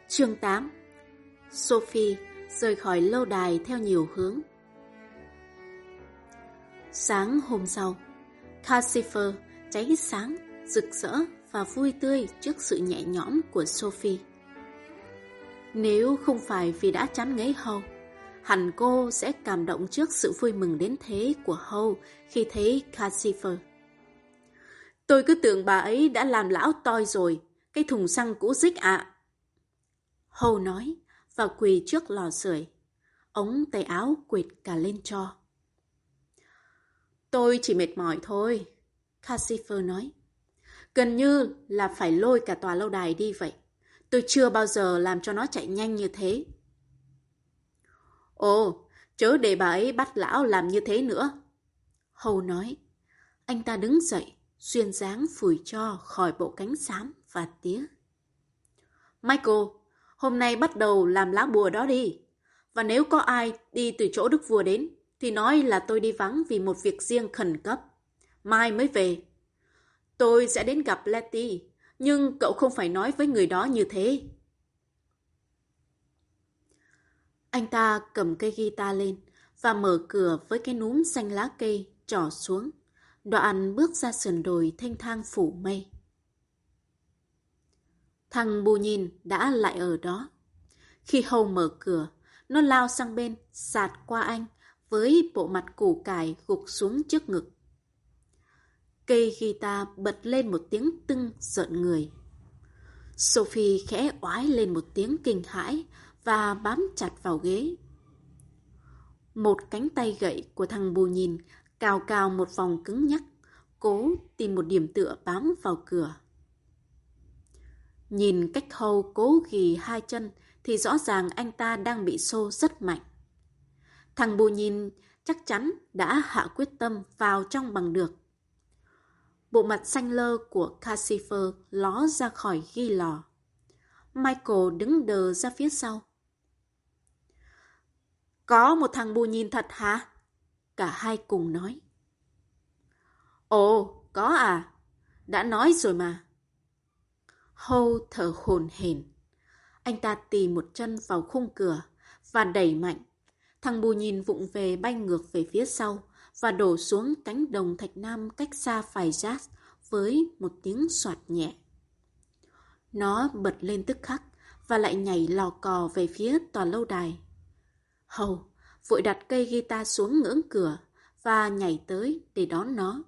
Chương 8. Sophie rời khỏi lâu đài theo nhiều hướng. Sáng hôm sau, Calcifer cháy sáng, rực rỡ và vui tươi trước sự nhẹ nhõm của Sophie. Nếu không phải vì đã chán ngấy Howe, hẳn cô sẽ cảm động trước sự vui mừng đến thế của Howe khi thấy Calcifer. Tôi cứ tưởng bà ấy đã làm lão toi rồi, cái thùng xăng cũ rích ạ. Howe nói và quỳ trước lò sưởi, ống tay áo quệt cả lên tro. Tôi chỉ mệt mỏi thôi, Calcifer nói. Gần như là phải lôi cả tòa lâu đài đi vậy. Tôi chưa bao giờ làm cho nó chạy nhanh như thế. Ồ, chớ để bà ấy bắt lão làm như thế nữa, Howe nói. Anh ta đứng dậy, duyên dáng phủi tro khỏi bộ cánh xám và tía. Michael, hôm nay bắt đầu làm lá bùa đó đi. Và nếu có ai đi từ chỗ Đức Vua đến, thì nói là tôi đi vắng vì một việc riêng khẩn cấp. Mai mới về. Tôi sẽ đến gặp Letty, nhưng cậu không phải nói với người đó như thế. Anh ta cầm cây guitar lên và mở cửa với cái núm xanh lá cây trỏ xuống. Đoạn bước ra sườn đồi thênh thang phủ mây. Thằng Bù Nhìn đã lại ở đó. Khi Howe mở cửa, nó lao sang bên, sạt qua anh với bộ mặt củ cải gục xuống trước ngực. Cây guitar bật lên một tiếng tưng rợn người. Sophie khẽ oái lên một tiếng kinh hãi và bám chặt vào ghế. Một cánh tay gậy của thằng Bù Nhìn cào cào một vòng cứng nhắc, cố tìm một điểm tựa bám vào cửa. Nhìn cách Howe cố ghì hai chân thì rõ ràng anh ta đang bị xô rất mạnh. Thằng Bù Nhìn chắc chắn đã hạ quyết tâm vào trong bằng được. Bộ mặt xanh lơ của Calcifer ló ra khỏi ghi lò. Michael đứng đờ ra phía sau. Có một thằng Bù Nhìn thật hả? Cả hai cùng nói. Ồ, có à? Đã nói rồi mà. Howe thở hổn hển. Anh ta tì một chân vào khung cửa và đẩy mạnh. Thằng Bù Nhìn vụng về bay ngược về phía sau và đổ xuống cánh đồng thạch nam cách xa phài jazz với một tiếng soạt nhẹ. Nó bật lên tức khắc và lại nhảy lò cò về phía tòa lâu đài. Howe vội đặt cây guitar xuống ngưỡng cửa và nhảy tới để đón nó.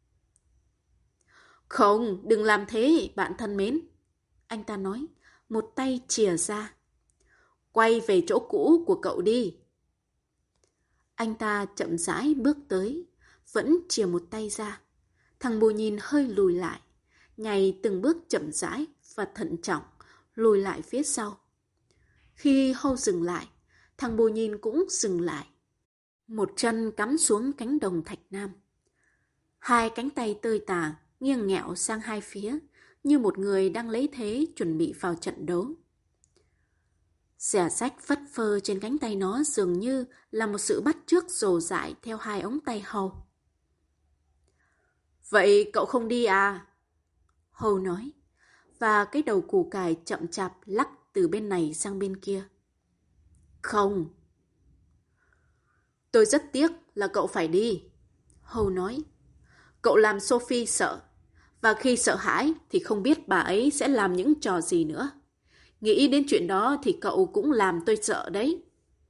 Không, đừng làm thế, bạn thân mến. Anh ta nói, một tay chìa ra. Quay về chỗ cũ của cậu đi. Anh ta chậm rãi bước tới, vẫn chìa một tay ra. Thằng Bù Nhìn hơi lùi lại, nhảy từng bước chậm rãi và thận trọng, lùi lại phía sau. Khi Howe dừng lại, thằng Bù Nhìn cũng dừng lại. Một chân cắm xuống cánh đồng thạch nam. Hai cánh tay tơi tả, nghiêng nghẹo sang hai phía, như một người đang lấy thế chuẩn bị vào trận đấu. Xẻ rách phất phơ trên cánh tay nó dường như là một sự bắt chước rồ dại theo hai ống tay Howe. Vậy cậu không đi à? Howe nói, và cái đầu củ cải chậm chạp lắc từ bên này sang bên kia. Không. Tôi rất tiếc là cậu phải đi, Howe nói. Cậu làm Sophie sợ, và khi sợ hãi thì không biết bà ấy sẽ làm những trò gì nữa. Nghĩ đến chuyện đó thì cậu cũng làm tôi sợ đấy.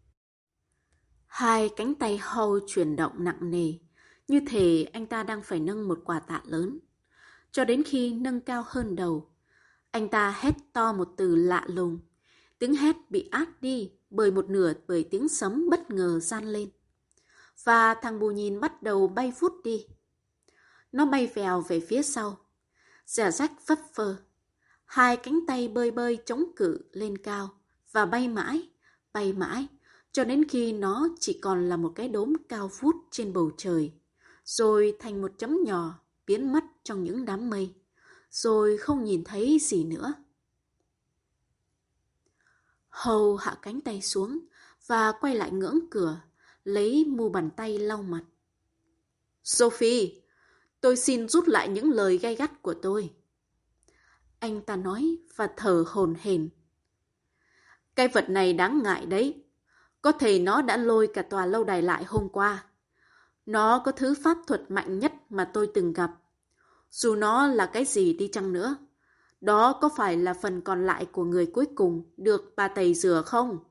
Hai cánh tay Howe chuyển động nặng nề, như thể anh ta đang phải nâng một quả tạ lớn. Cho đến khi nâng cao hơn đầu, anh ta hét to một từ lạ lùng. Tiếng hét bị át đi bởi tiếng sấm bất ngờ gian lên. Và thằng Bù Nhìn bắt đầu bay vút đi. Nó bay vèo về phía sau, rẻ rách phất phơ. Hai cánh tay bơi bơi chống cự lên cao và bay mãi, cho đến khi nó chỉ còn là một cái đốm cao vút trên bầu trời, rồi thành một chấm nhỏ biến mất trong những đám mây, rồi không nhìn thấy gì nữa. Howe hạ cánh tay xuống và quay lại ngưỡng cửa, lấy mu bàn tay lau mặt. Sophie, tôi xin rút lại những lời gay gắt của tôi. Anh ta nói và thở hổn hển. Cái vật này đáng ngại đấy. Có thể nó đã lôi cả tòa lâu đài lại hôm qua. Nó có thứ pháp thuật mạnh nhất mà tôi từng gặp. Dù nó là cái gì đi chăng nữa. Đó có phải là phần còn lại của người cuối cùng được bà tẩy rửa không?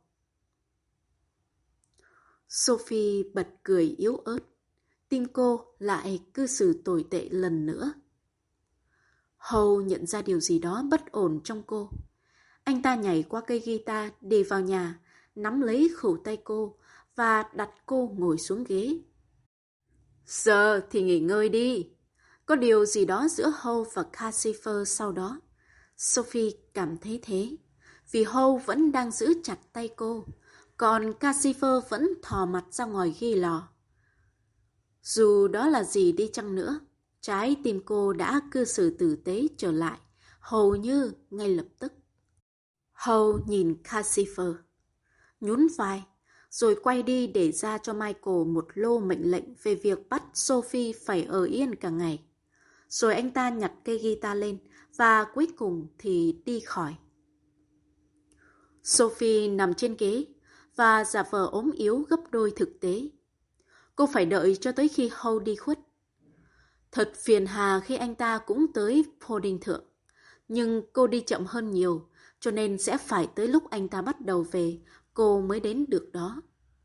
Sophie bật cười yếu ớt. Tim cô lại cư xử tồi tệ lần nữa. Howe nhận ra điều gì đó bất ổn trong cô. Anh ta nhảy qua cây guitar đi vào nhà, nắm lấy khuỷu tay cô và đặt cô ngồi xuống ghế. Giờ thì nghỉ ngơi đi. Có điều gì đó giữa Howe và Calcifer sau đó. Sophie cảm thấy thế, vì Howe vẫn đang giữ chặt tay cô, còn Calcifer vẫn thò mặt ra ngoài ghi lò. Dù đó là gì đi chăng nữa, trái tim cô đã cư xử tử tế trở lại, hầu như ngay lập tức. Howe nhìn Calcifer, nhún vai, rồi quay đi để ra cho Michael một lô mệnh lệnh về việc bắt Sophie phải ở yên cả ngày. Rồi anh ta nhặt cây guitar lên và cuối cùng thì đi khỏi. Sophie nằm trên ghế và giả vờ ốm yếu gấp đôi thực tế. Cô phải đợi cho tới khi Howe đi khuất. Thật phiền hà khi anh ta cũng tới Poding Thượng, nhưng cô đi chậm hơn nhiều, cho nên sẽ phải tới lúc anh ta bắt đầu về, cô mới đến được đó.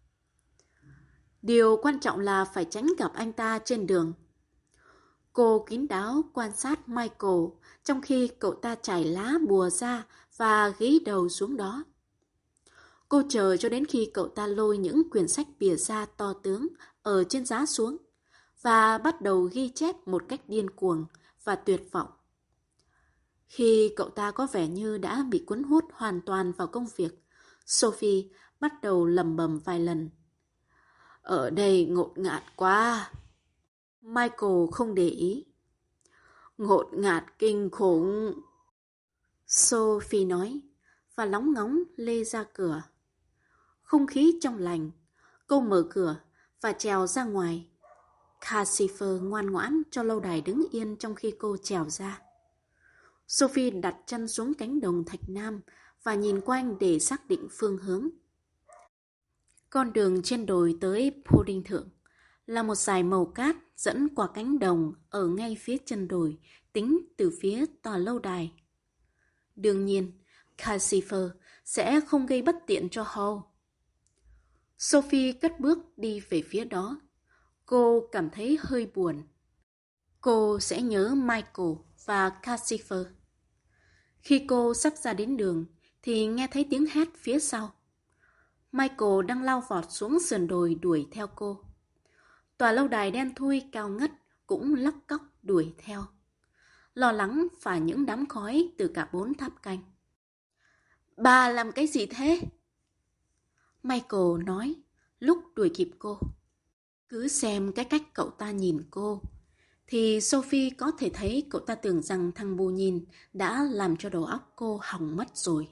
Điều quan trọng là phải tránh gặp anh ta trên đường. Cô kín đáo quan sát Michael trong khi cậu ta trải lá bùa ra và ghi đầu xuống đó. Cô chờ cho đến khi cậu ta lôi những quyển sách bìa da to tướng ở trên giá xuống và bắt đầu ghi chép một cách điên cuồng và tuyệt vọng. Khi cậu ta có vẻ như đã bị cuốn hút hoàn toàn vào công việc, Sophie bắt đầu lẩm bẩm vài lần. Ở đây ngột ngạt quá. Michael không để ý. Ngột ngạt kinh khủng. Sophie nói và lóng ngóng lê ra cửa. Không khí trong lành. Cô mở cửa và trèo ra ngoài. Calcifer ngoan ngoãn cho lâu đài đứng yên trong khi cô trèo ra. Sophie đặt chân xuống cánh đồng thạch nam và nhìn quanh để xác định phương hướng. Con đường trên đồi tới Poding Thượng là một dải màu cát dẫn qua cánh đồng ở ngay phía chân đồi, tính từ phía tòa lâu đài. Đương nhiên, Calcifer sẽ không gây bất tiện cho Howe. Sophie cất bước đi về phía đó. Cô cảm thấy hơi buồn. Cô sẽ nhớ Michael và Calcifer. Khi cô sắp ra đến đường, thì nghe thấy tiếng hét phía sau. Michael đang lao vọt xuống sườn đồi đuổi theo cô. Tòa lâu đài đen thui cao ngất cũng lóc cóc đuổi theo, lo lắng phả những đám khói từ cả 4 tháp canh. Bà làm cái gì thế? Michael nói lúc đuổi kịp cô. Cứ xem cái cách cậu ta nhìn cô, thì Sophie có thể thấy cậu ta tưởng rằng thằng bù nhìn đã làm cho đầu óc cô hỏng mất rồi.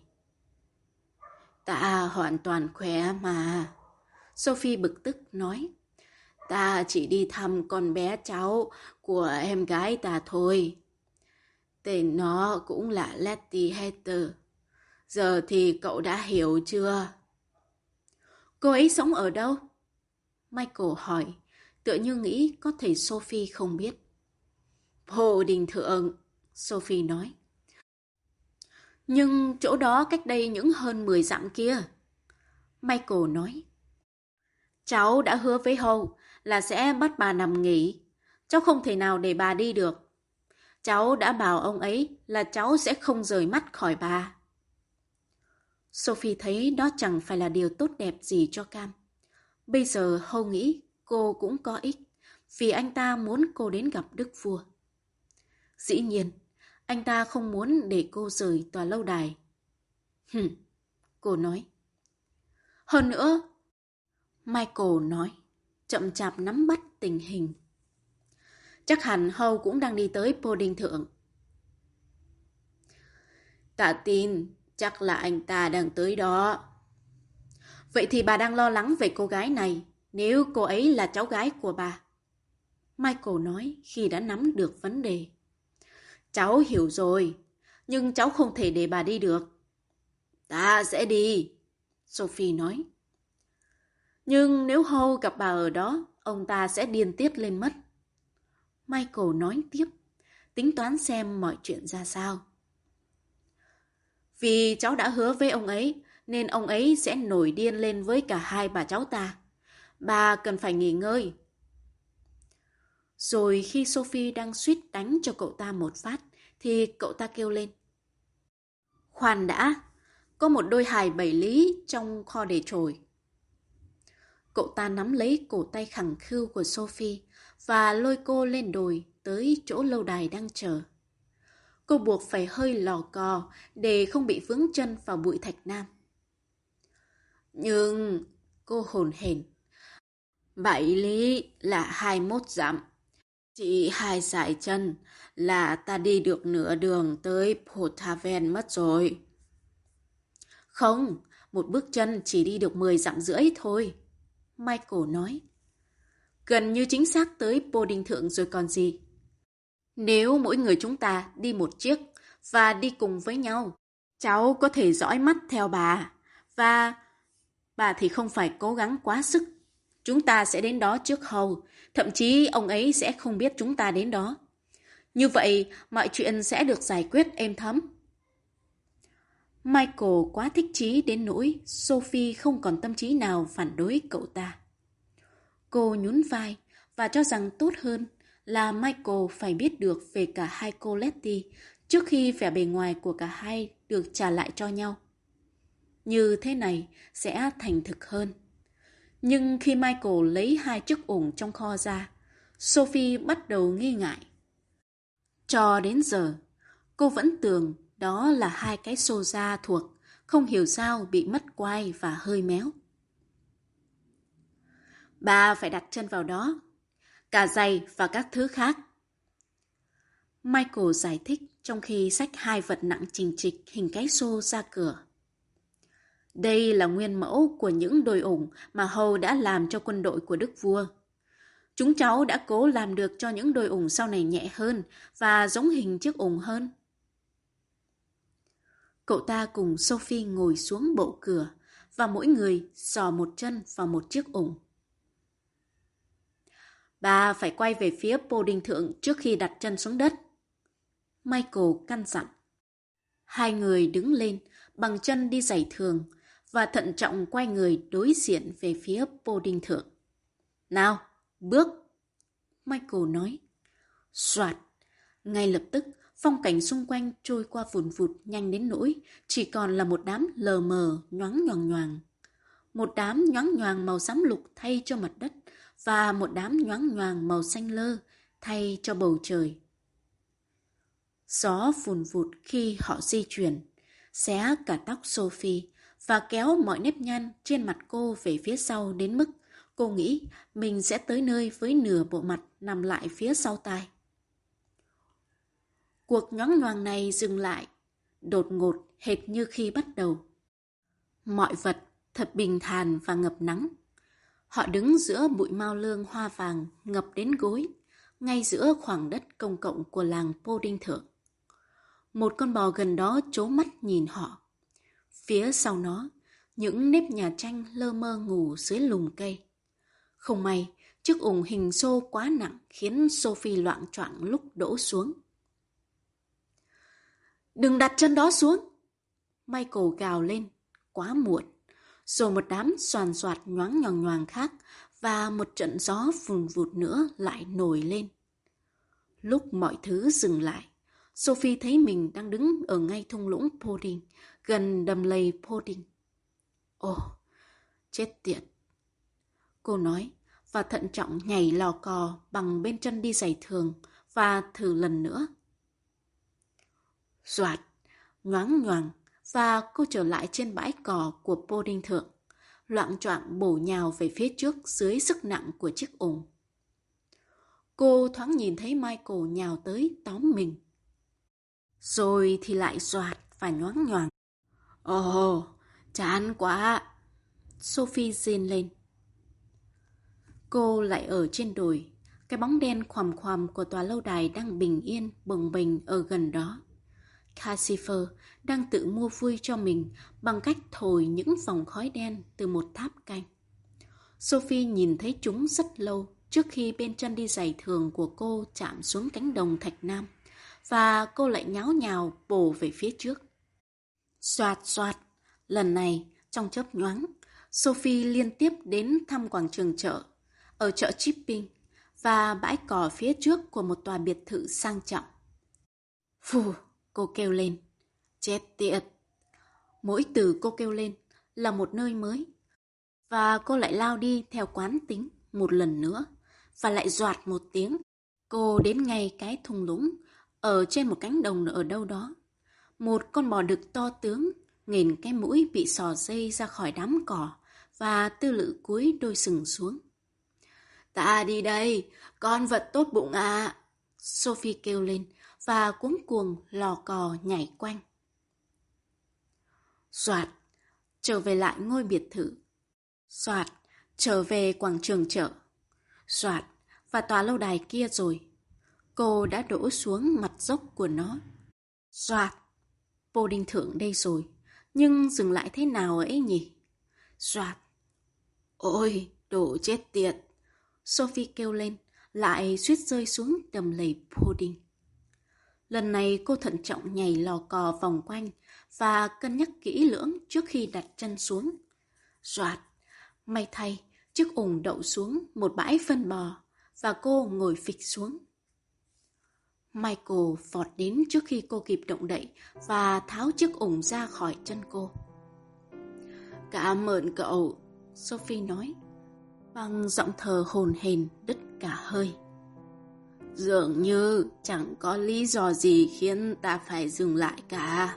Ta hoàn toàn khỏe mà. Sophie bực tức nói. Ta chỉ đi thăm con bé cháu của em gái ta thôi. Tên nó cũng là Letty Hatter. Giờ thì cậu đã hiểu chưa? Cô ấy sống ở đâu? Michael hỏi, tựa như nghĩ có thể Sophie không biết. Poding Thượng, Sophie nói. Nhưng chỗ đó cách đây những hơn 10 dặm kia. Michael nói. Cháu đã hứa với Howe là sẽ bắt bà nằm nghỉ. Cháu không thể nào để bà đi được. Cháu đã bảo ông ấy là cháu sẽ không rời mắt khỏi bà. Sophie thấy đó chẳng phải là điều tốt đẹp gì cho Cam. Bây giờ Howe nghĩ cô cũng có ích, vì anh ta muốn cô đến gặp Đức Vua. Dĩ nhiên, anh ta không muốn để cô rời tòa lâu đài. Cô nói. Hơn nữa, Michael nói, chậm chạp nắm bắt tình hình. Chắc hẳn Howe cũng đang đi tới Poding Thượng. Ta tin, chắc là anh ta đang tới đó. Vậy thì bà đang lo lắng về cô gái này, nếu cô ấy là cháu gái của bà. Michael nói khi đã nắm được vấn đề. Cháu hiểu rồi, nhưng cháu không thể để bà đi được. Ta sẽ đi, Sophie nói. Nhưng nếu Hầu gặp bà ở đó, ông ta sẽ điên tiết lên mất. Michael nói tiếp, tính toán xem mọi chuyện ra sao. Vì cháu đã hứa với ông ấy, nên ông ấy sẽ nổi điên lên với cả hai bà cháu ta. Bà cần phải nghỉ ngơi. Rồi khi Sophie đang suýt đánh cho cậu ta một phát, thì cậu ta kêu lên. Khoan đã, có một đôi hài 7 lý trong kho để trồi. Cậu ta nắm lấy cổ tay khẳng khiu của Sophie và lôi cô lên đồi tới chỗ lâu đài đang chờ. Cô buộc phải hơi lò cò để không bị vướng chân vào bụi thạch nam. Nhưng, cô hồn hển, 7 lý là 21 dặm. Chỉ 2 sải chân là ta đi được nửa đường tới Portaven mất rồi. Không, một bước chân chỉ đi được 10 dặm rưỡi thôi, Michael nói. Gần như chính xác tới Pudding Thượng rồi còn gì. Nếu mỗi người chúng ta đi một chiếc và đi cùng với nhau, cháu có thể dõi mắt theo bà. Và bà thì không phải cố gắng quá sức. Chúng ta sẽ đến đó trước Hầu. Thậm chí ông ấy sẽ không biết chúng ta đến đó. Như vậy, mọi chuyện sẽ được giải quyết êm thấm. Michael quá thích chí đến nỗi Sophie không còn tâm trí nào phản đối cậu ta. Cô nhún vai và cho rằng tốt hơn là Michael phải biết được về cả hai cô Letty trước khi vẻ bề ngoài của cả hai được trả lại cho nhau. Như thế này sẽ thành thực hơn. Nhưng khi Michael lấy 2 chiếc ủng trong kho ra, Sophie bắt đầu nghi ngại. Cho đến giờ, cô vẫn tưởng đó là 2 cái xô da thuộc, không hiểu sao bị mất quai và hơi méo. Bà phải đặt chân vào đó, cả giày và các thứ khác. Michael giải thích trong khi xách 2 vật nặng chình chịch hình cái xô ra cửa. Đây là nguyên mẫu của những đôi ủng mà Hầu đã làm cho quân đội của Đức Vua. Chúng cháu đã cố làm được cho những đôi ủng sau này nhẹ hơn và giống hình chiếc ủng hơn. Cậu ta cùng Sophie ngồi xuống bộ cửa và mỗi người dò một chân vào một chiếc ủng. Bà phải quay về phía Pudding Thượng trước khi đặt chân xuống đất, Michael căn dặn. 2 người đứng lên bằng chân đi giày thường và thận trọng quay người đối diện về phía Pudding Thượng. Nào, bước! Michael nói. Soạt! Ngay lập tức, phong cảnh xung quanh trôi qua vùn vụt nhanh đến nỗi chỉ còn là một đám lờ mờ nhoáng nhoàng nhoàng. Một đám nhoáng nhoàng màu xám lục thay cho mặt đất và một đám nhoáng nhoàng màu xanh lơ thay cho bầu trời. Gió vùn vụt khi họ di chuyển, xé cả tóc Sophie và kéo mọi nếp nhăn trên mặt cô về phía sau đến mức cô nghĩ mình sẽ tới nơi với nửa bộ mặt nằm lại phía sau tai. Cuộc nhoáng nhoàng này dừng lại, đột ngột hệt như khi bắt đầu. Mọi vật thật bình thản và ngập nắng. Họ đứng giữa bụi mao lương hoa vàng ngập đến gối, ngay giữa khoảng đất công cộng của làng Pudding Thượng. Một con bò gần đó trố mắt nhìn họ. Phía sau nó, những nếp nhà tranh lơ mơ ngủ dưới lùm cây. Không may, chiếc ủng hình xô quá nặng khiến Sophie loạng choạng lúc đổ xuống. Đừng đặt chân đó xuống! Michael gào lên, quá muộn. Rồi một đám xoàn xoạt nhoáng nhoàng nhoàng khác và một trận gió vùn vụt nữa lại nổi lên. Lúc mọi thứ dừng lại, Sophie thấy mình đang đứng ở ngay thung lũng Pudding, gần đầm lầy Pudding. Ồ, chết tiệt! Cô nói và thận trọng nhảy lò cò bằng bên chân đi giày thường và thử lần nữa. Doạt, nhoáng nhoàng và cô trở lại trên bãi cỏ của Pudding Thượng, loạng choạng bổ nhào về phía trước dưới sức nặng của chiếc ủng. Cô thoáng nhìn thấy Michael nhào tới tóm mình. Rồi thì lại doạt và nhoáng nhoàng. Ồ, chán quá! Sophie rên lên. Cô lại ở trên đồi, cái bóng đen khoằm khoằm của tòa lâu đài đang bình yên bồng bềnh ở gần đó. Calcifer đang tự mua vui cho mình bằng cách thổi những vòng khói đen từ một tháp canh. Sophie nhìn thấy chúng rất lâu trước khi bên chân đi giày thường của cô chạm xuống cánh đồng thạch nam, và cô lại nháo nhào bổ về phía trước. Xoạt xoạt, lần này trong chớp nhoáng, Sophie liên tiếp đến thăm quảng trường chợ, ở chợ Chipping và bãi cỏ phía trước của một tòa biệt thự sang trọng. Phù, cô kêu lên. Chết tiệt. Mỗi từ cô kêu lên là một nơi mới. Và cô lại lao đi theo quán tính một lần nữa. Và lại doạt một tiếng. Cô đến ngay cái thung lũng ở trên một cánh đồng ở đâu đó. Một con bò đực to tướng, nghền cái mũi bị xò dây ra khỏi đám cỏ và tư lự cúi đôi sừng xuống. Ta đi đây, con vật tốt bụng à. Sophie kêu lên và cuống cuồng lò cò nhảy quanh. Soạt, trở về lại ngôi biệt thự. Soạt, trở về quảng trường chợ. Soạt, và tòa lâu đài kia rồi. Cô đã đổ xuống mặt dốc của nó. Soạt, Pudding thượng đây rồi. Nhưng dừng lại thế nào ấy nhỉ? Soạt. Ôi, đồ chết tiệt. Sophie kêu lên, lại suýt rơi xuống đầm lầy Pudding. Lần này cô thận trọng nhảy lò cò vòng quanh và cân nhắc kỹ lưỡng trước khi đặt chân xuống. Soạt, may thay, chiếc ủng đậu xuống một bãi phân bò và cô ngồi phịch xuống. Michael vọt đến trước khi cô kịp động đậy và tháo chiếc ủng ra khỏi chân cô. Cảm ơn cậu, Sophie nói, bằng giọng thờ hổn hển đứt cả hơi. Dường như chẳng có lý do gì khiến ta phải dừng lại cả.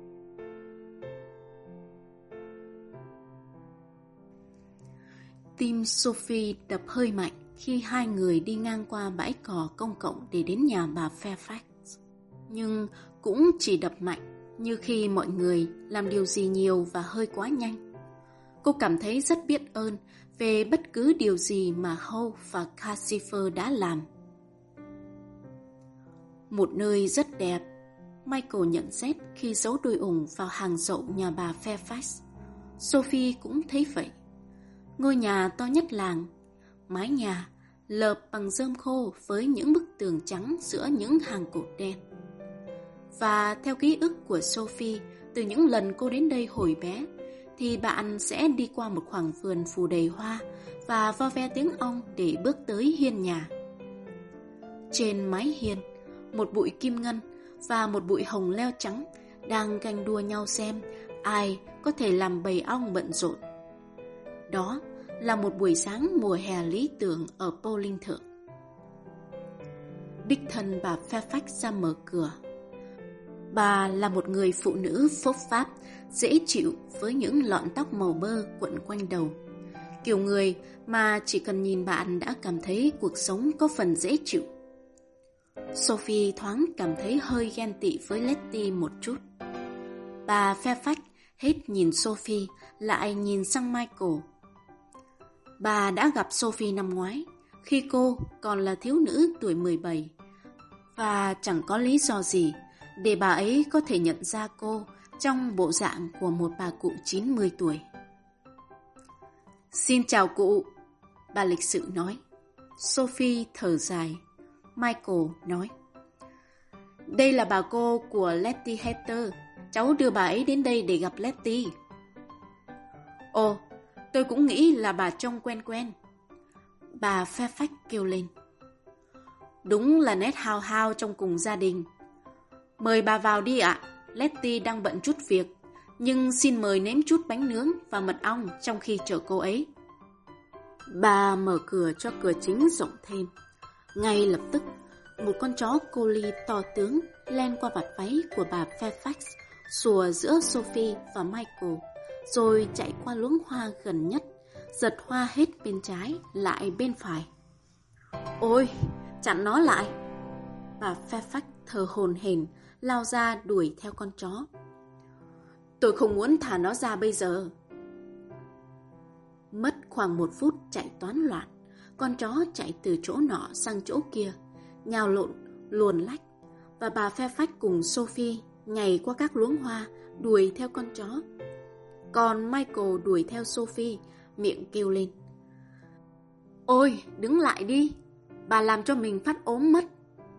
Tim Sophie đập hơi mạnh khi hai người đi ngang qua bãi cỏ công cộng để đến nhà bà Fairfax. Nhưng cũng chỉ đập mạnh như khi mọi người làm điều gì nhiều và hơi quá nhanh. Cô cảm thấy rất biết ơn về bất cứ điều gì mà Howe và Calcifer đã làm. Một nơi rất đẹp, Michael nhận xét khi giấu đôi ủng vào hàng dậu nhà bà Fairfax. Sophie cũng thấy vậy. Ngôi nhà to nhất làng, mái nhà lợp bằng rơm khô với những bức tường trắng giữa những hàng cột đen. Và theo ký ức của Sophie từ những lần cô đến đây hồi bé, thì bạn sẽ đi qua một khoảng vườn phủ đầy hoa và vo ve tiếng ong để bước tới hiên nhà. Trên mái hiên, một bụi kim ngân và một bụi hồng leo trắng đang ganh đua nhau xem ai có thể làm bầy ong bận rộn. Đó là một buổi sáng mùa hè lý tưởng ở Pudding thượng. Đích thân bà Fairfax ra mở cửa. Bà là một người phụ nữ phốp pháp, dễ chịu với những lọn tóc màu bơ quấn quanh đầu. Kiểu người mà chỉ cần nhìn bạn đã cảm thấy cuộc sống có phần dễ chịu. Sophie thoáng cảm thấy hơi ghen tị với Letty một chút. Bà Fairfax hết nhìn Sophie lại nhìn sang Michael. Bà đã gặp Sophie năm ngoái khi cô còn là thiếu nữ tuổi 17 và chẳng có lý do gì để bà ấy có thể nhận ra cô trong bộ dạng của một bà cụ 90 tuổi. Xin chào cụ, bà lịch sự nói. Sophie thở dài. Michael nói, đây là bà cô của Letty Hatter. Cháu đưa bà ấy đến đây để gặp Letty. Ồ, tôi cũng nghĩ là bà trông quen quen. Bà Fairfax kêu lên. Đúng là nét hao hao trong cùng gia đình. Mời bà vào đi ạ. Letty đang bận chút việc, nhưng xin mời nếm chút bánh nướng và mật ong trong khi chờ cô ấy. Bà mở cửa cho cửa chính rộng thêm. Ngay lập tức, một con chó collie to tướng len qua vạt váy của bà Fairfax, sủa giữa Sophie và Michael, rồi chạy qua luống hoa gần nhất, giật hoa hết bên trái lại bên phải. Ôi, chặn nó lại! Bà Fairfax thở hổn hển lao ra đuổi theo con chó. Tôi không muốn thả nó ra bây giờ. Mất khoảng 1 phút chạy toán loạn, con chó chạy từ chỗ nọ sang chỗ kia, nhào lộn, luồn lách, và bà Fairfax cùng Sophie nhảy qua các luống hoa, đuổi theo con chó. Còn Michael đuổi theo Sophie, miệng kêu lên: "Ôi, đứng lại đi, bà làm cho mình phát ốm mất."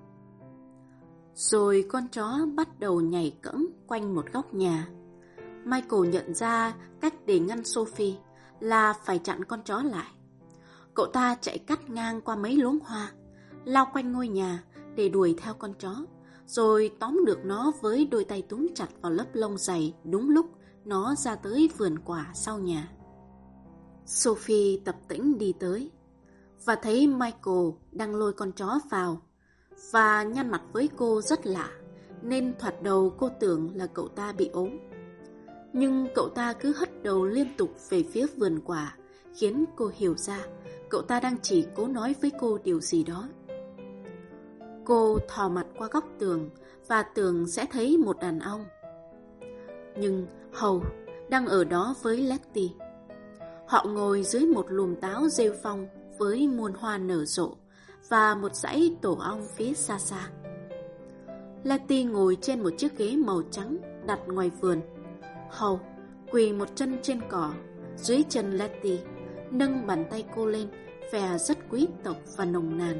Rồi con chó bắt đầu nhảy cẫng quanh một góc nhà. Michael nhận ra cách để ngăn Sophie là phải chặn con chó lại. Cậu ta chạy cắt ngang qua mấy luống hoa, lao quanh ngôi nhà để đuổi theo con chó, rồi tóm được nó với đôi tay túm chặt vào lớp lông dày đúng lúc nó ra tới vườn quả sau nhà. Sophie tập tễnh đi tới và thấy Michael đang lôi con chó vào và nhăn mặt với cô rất lạ, nên thoạt đầu cô tưởng là cậu ta bị ốm. Nhưng cậu ta cứ hất đầu liên tục về phía vườn quả, khiến cô hiểu ra cậu ta đang chỉ cố nói với cô điều gì đó. Cô thò mặt qua góc tường và tưởng sẽ thấy một đàn ông. Nhưng Hầu đang ở đó với Letty. Họ ngồi dưới một lùm táo rêu phong với muôn hoa nở rộ và một dãy tổ ong phía xa xa. Letty ngồi trên một chiếc ghế màu trắng đặt ngoài vườn. Hầu quỳ một chân trên cỏ dưới chân Letty, nâng bàn tay cô lên, vẻ rất quý tộc và nồng nàn.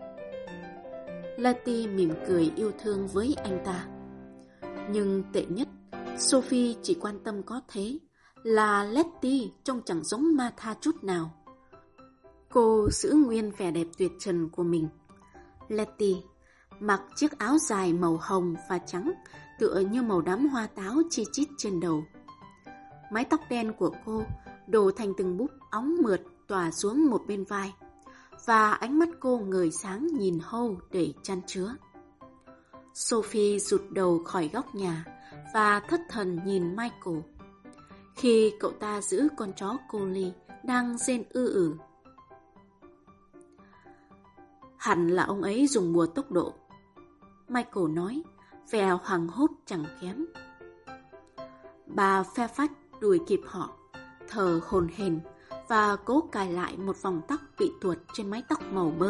Letty mỉm cười yêu thương với anh ta. Nhưng tệ nhất, Sophie chỉ quan tâm có thế là Letty trông chẳng giống Martha chút nào. Cô giữ nguyên vẻ đẹp tuyệt trần của mình. Letty mặc chiếc áo dài màu hồng và trắng, tựa như màu đám hoa táo chi chít trên đầu. Mái tóc đen của cô đổ thành từng búp óng mượt tỏa xuống một bên vai, và ánh mắt cô ngời sáng nhìn Hầu để chan chứa. Sophie rụt đầu khỏi góc nhà và thất thần nhìn Michael, khi cậu ta giữ con chó Collie đang rên ư. Hẳn là ông ấy dùng bùa tốc độ, Michael nói, vẻ hoảng hốt chẳng kém. Bà Fairfax đuổi kịp họ, thở hổn hển và cố cài lại một vòng tóc bị tuột trên mái tóc màu bơ.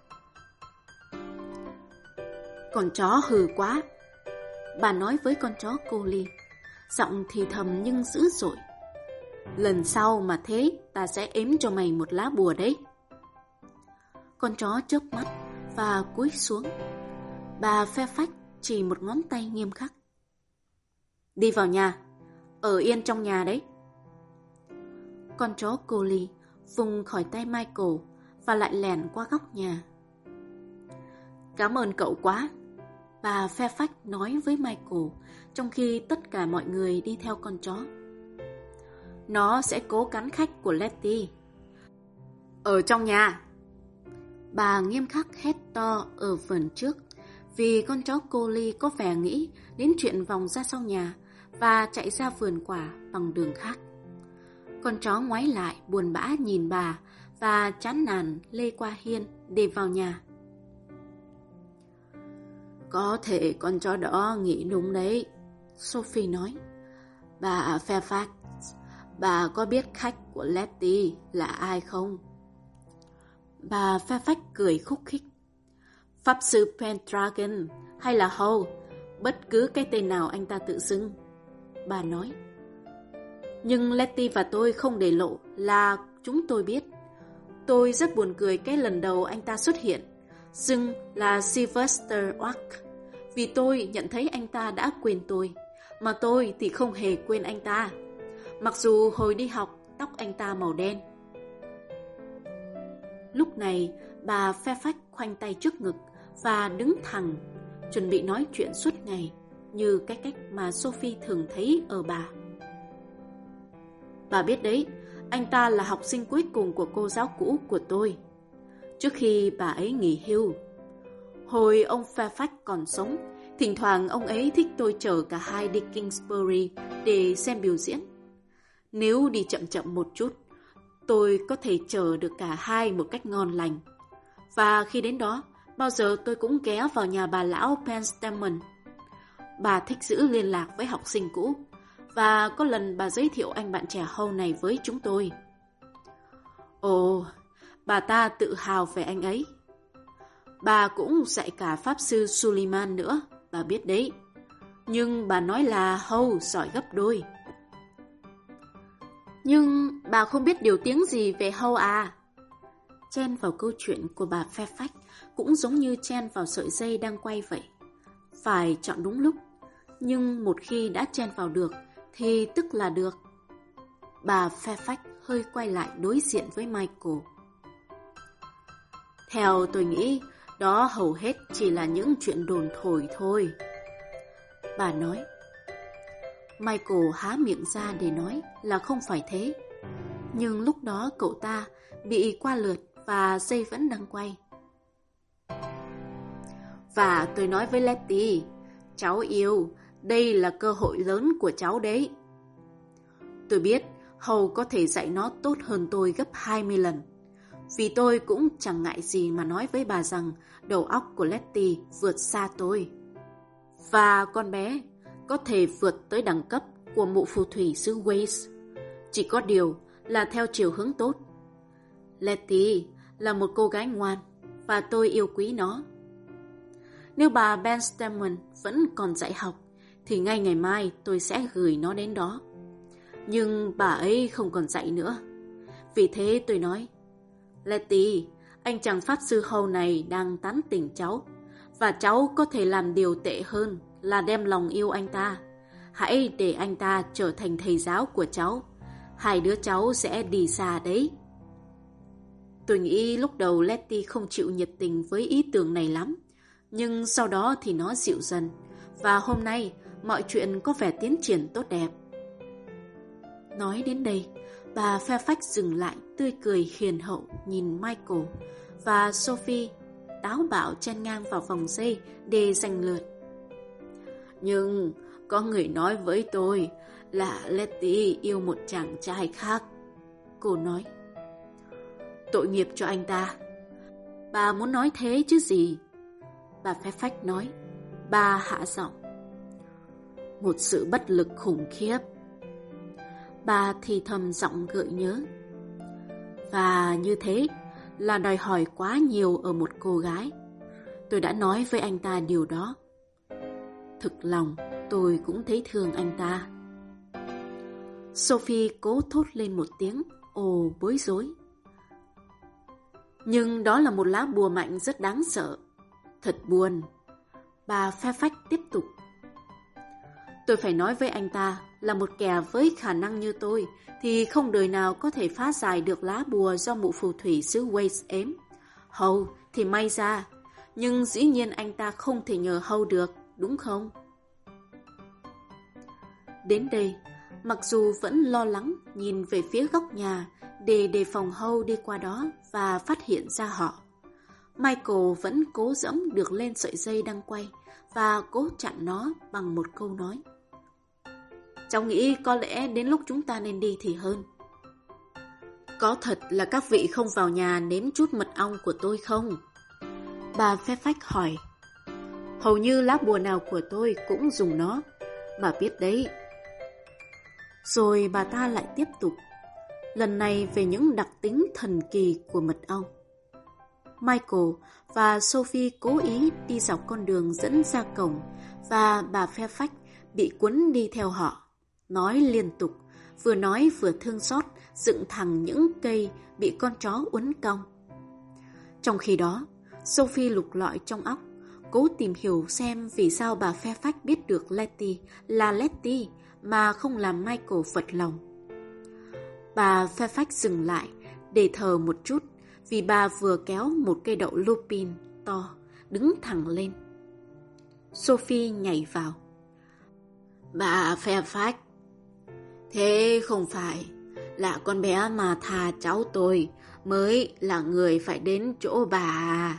Con chó hừ quá, bà nói với con chó Collie, giọng thì thầm nhưng dữ dội. Lần sau mà thế, ta sẽ ếm cho mày một lá bùa đấy. Con chó chớp mắt và cúi xuống. Bà Fairfax chỉ một ngón tay nghiêm khắc. Đi vào nhà, ở yên trong nhà đấy. Con chó Collie vùng khỏi tay Michael và lại lẻn qua góc nhà. Cảm ơn cậu quá, bà Fairfax nói với Michael, trong khi tất cả mọi người đi theo con chó. Nó sẽ cố cắn khách của Letty. Ở trong nhà, bà nghiêm khắc hét to ở vườn trước, vì con chó Collie có vẻ nghĩ đến chuyện vòng ra sau nhà và chạy ra vườn quả bằng đường khác. Con chó ngoái lại buồn bã nhìn bà và chán nản lê qua hiên để vào nhà. Có thể con chó đó nghĩ đúng đấy, Sophie nói. Bà Fairfax, bà có biết khách của Letty là ai không? Bà Fairfax cười khúc khích. Pháp sư Pendragon hay là Hole, bất cứ cái tên nào anh ta tự xưng, bà nói. Nhưng Letty và tôi không để lộ là chúng tôi biết. Tôi rất buồn cười cái lần đầu anh ta xuất hiện, xưng là Sylvester Oak, vì tôi nhận thấy anh ta đã quên tôi, mà tôi thì không hề quên anh ta, mặc dù hồi đi học tóc anh ta màu đen. Lúc này bà Fairfax khoanh tay trước ngực và đứng thẳng, chuẩn bị nói chuyện suốt ngày, như cái cách mà Sophie thường thấy ở bà. Bà biết đấy, anh ta là học sinh cuối cùng của cô giáo cũ của tôi, trước khi bà ấy nghỉ hưu. Hồi ông Fairfax còn sống, thỉnh thoảng ông ấy thích tôi chở cả hai đi Kingsbury để xem biểu diễn. Nếu đi chậm chậm một chút, tôi có thể chở được cả hai một cách ngon lành. Và khi đến đó, bao giờ tôi cũng ghé vào nhà bà lão Penstemon. Bà thích giữ liên lạc với học sinh cũ, và có lần bà giới thiệu anh bạn trẻ Hầu này với chúng tôi. Ồ, bà ta tự hào về anh ấy. Bà cũng dạy cả Pháp sư Suleiman nữa, bà biết đấy. Nhưng bà nói là Howe giỏi gấp đôi. Nhưng bà không biết điều tiếng gì về Howe à? Chen vào câu chuyện của bà Fairfax cũng giống như chen vào sợi dây đang quay vậy. Phải chọn đúng lúc, nhưng một khi đã chen vào được thì tức là được. Bà Fairfax hơi quay lại đối diện với Michael. Theo tôi nghĩ, đó hầu hết chỉ là những chuyện đồn thổi thôi. Bà nói. Michael há miệng ra để nói là không phải thế. Nhưng lúc đó cậu ta bị qua lượt và dây vẫn đang quay. Và tôi nói với Letty, cháu yêu, đây là cơ hội lớn của cháu đấy. Tôi biết Howe có thể dạy nó tốt hơn tôi gấp 20 lần. Vì tôi cũng chẳng ngại gì mà nói với bà rằng đầu óc của Letty vượt xa tôi. Và con bé có thể vượt tới đẳng cấp của mụ phù thủy xứ Wales. Chỉ có điều là theo chiều hướng tốt. Letty là một cô gái ngoan và tôi yêu quý nó. Nếu bà Benstamen vẫn còn dạy học thì ngay ngày mai tôi sẽ gửi nó đến đó. Nhưng bà ấy không còn dạy nữa. Vì thế tôi nói, Letty, anh chàng pháp sư Howe này đang tán tỉnh cháu, và cháu có thể làm điều tệ hơn là đem lòng yêu anh ta. Hãy để anh ta trở thành thầy giáo của cháu. Hai đứa cháu sẽ đi xa đấy. Tôi nghĩ lúc đầu Letty không chịu nhiệt tình với ý tưởng này lắm, nhưng sau đó thì nó dịu dần, và hôm nay mọi chuyện có vẻ tiến triển tốt đẹp. Nói đến đây, bà Fairfax dừng lại tươi cười hiền hậu nhìn Michael, và Sophie táo bạo chen ngang vào vòng dây để giành lượt. Nhưng có người nói với tôi là Letty yêu một chàng trai khác. Cô nói. Tội nghiệp cho anh ta. Bà muốn nói thế chứ gì? Bà Fairfax nói. Bà hạ giọng. Một sự bất lực khủng khiếp. Bà thì thầm giọng gợi nhớ. Và như thế là đòi hỏi quá nhiều ở một cô gái. Tôi đã nói với anh ta điều đó. Thực lòng tôi cũng thấy thương anh ta. Sophie cố thốt lên một tiếng ồ bối rối. Nhưng đó là một lá bùa mạnh rất đáng sợ. Thật buồn. Bà Fairfax tiếp tục. Tôi phải nói với anh ta là một kẻ với khả năng như tôi thì không đời nào có thể phá giải được lá bùa do mụ phù thủy xứ Wales ếm. Howe thì may ra, nhưng dĩ nhiên anh ta không thể nhờ Howe được, đúng không? Đến đây, mặc dù vẫn lo lắng nhìn về phía góc nhà để đề phòng Howe đi qua đó và phát hiện ra họ, Michael vẫn cố dẫm được lên sợi dây đang quay và cố chặn nó bằng một câu nói. Cháu nghĩ có lẽ đến lúc chúng ta nên đi thì hơn. Có thật là các vị không vào nhà nếm chút mật ong của tôi không? Bà Fairfax hỏi. Hầu như lá bùa nào của tôi cũng dùng nó, bà biết đấy. Rồi bà ta lại tiếp tục, lần này về những đặc tính thần kỳ của mật ong. Michael và Sophie cố ý đi dọc con đường dẫn ra cổng và bà Fairfax bị cuốn đi theo họ, nói liên tục, vừa nói vừa thương xót dựng thẳng những cây bị con chó uốn cong. Trong khi đó, Sophie lục lọi trong óc, cố tìm hiểu xem vì sao bà Fairfax biết được Letty là Letty mà không làm Michael phật lòng. Bà Fairfax dừng lại để thở một chút vì bà vừa kéo một cây đậu lupin to đứng thẳng lên. Sophie nhảy vào. Bà Fairfax, thế không phải là con bé mà thà cháu tôi mới là người phải đến chỗ bà à?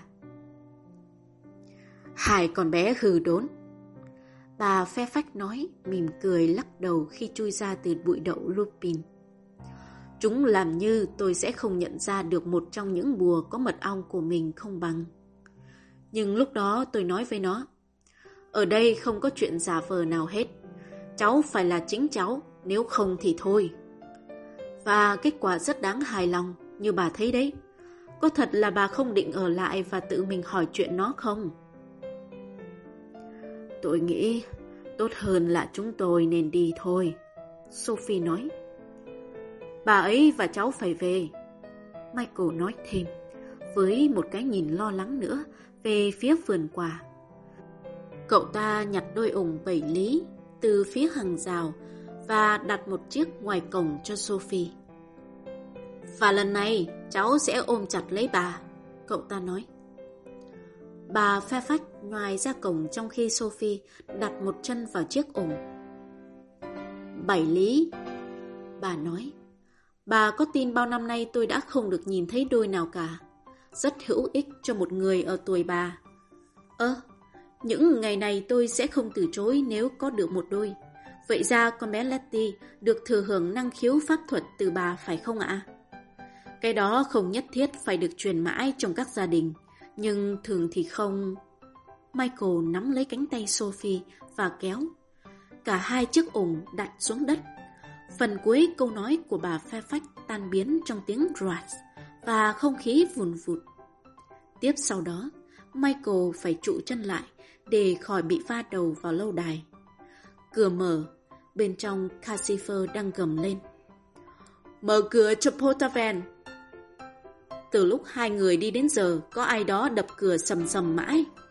Hai con bé hư đốn. Bà Fairfax nói, mỉm cười lắc đầu khi chui ra từ bụi đậu lupin. Chúng làm như tôi sẽ không nhận ra được một trong những bùa có mật ong của mình không bằng. Nhưng lúc đó tôi nói với nó, ở đây không có chuyện giả vờ nào hết. Cháu phải là chính cháu, nếu không thì thôi. Và kết quả rất đáng hài lòng, như bà thấy đấy. Có thật là bà không định ở lại và tự mình hỏi chuyện nó không? Tôi nghĩ Tốt hơn là chúng tôi nên đi thôi, Sophie nói. Bà ấy và cháu phải về, Michael nói thêm, với một cái nhìn lo lắng nữa về phía vườn quả. Cậu ta nhặt đôi ủng 7 lý từ phía hàng rào và đặt một chiếc ngoài cổng cho Sophie. Và lần này cháu sẽ ôm chặt lấy bà, cậu ta nói. Bà Fairfax nhoài ra cổng trong khi Sophie đặt một chân vào chiếc ủng. 7 lý, bà nói. Bà có tin bao năm nay tôi đã không được nhìn thấy đôi nào cả. Rất hữu ích cho một người ở tuổi bà. Những ngày này tôi sẽ không từ chối nếu có được một đôi. Vậy ra con bé Letty được thừa hưởng năng khiếu pháp thuật từ bà phải không ạ? Cái đó không nhất thiết phải được truyền mãi trong các gia đình, nhưng thường thì không. Michael nắm lấy cánh tay Sophie và kéo. Cả hai chiếc ủng đặt xuống đất. Phần cuối câu nói của bà Fairfax tan biến trong tiếng roạt và không khí vùn vụt. Tiếp sau đó, Michael phải trụ chân lại để khỏi bị va đầu vào lâu đài. Cửa mở, bên trong Cassifer đang gầm lên. Mở cửa cho Portaven. Từ lúc hai người đi đến giờ, có ai đó đập cửa sầm sầm mãi.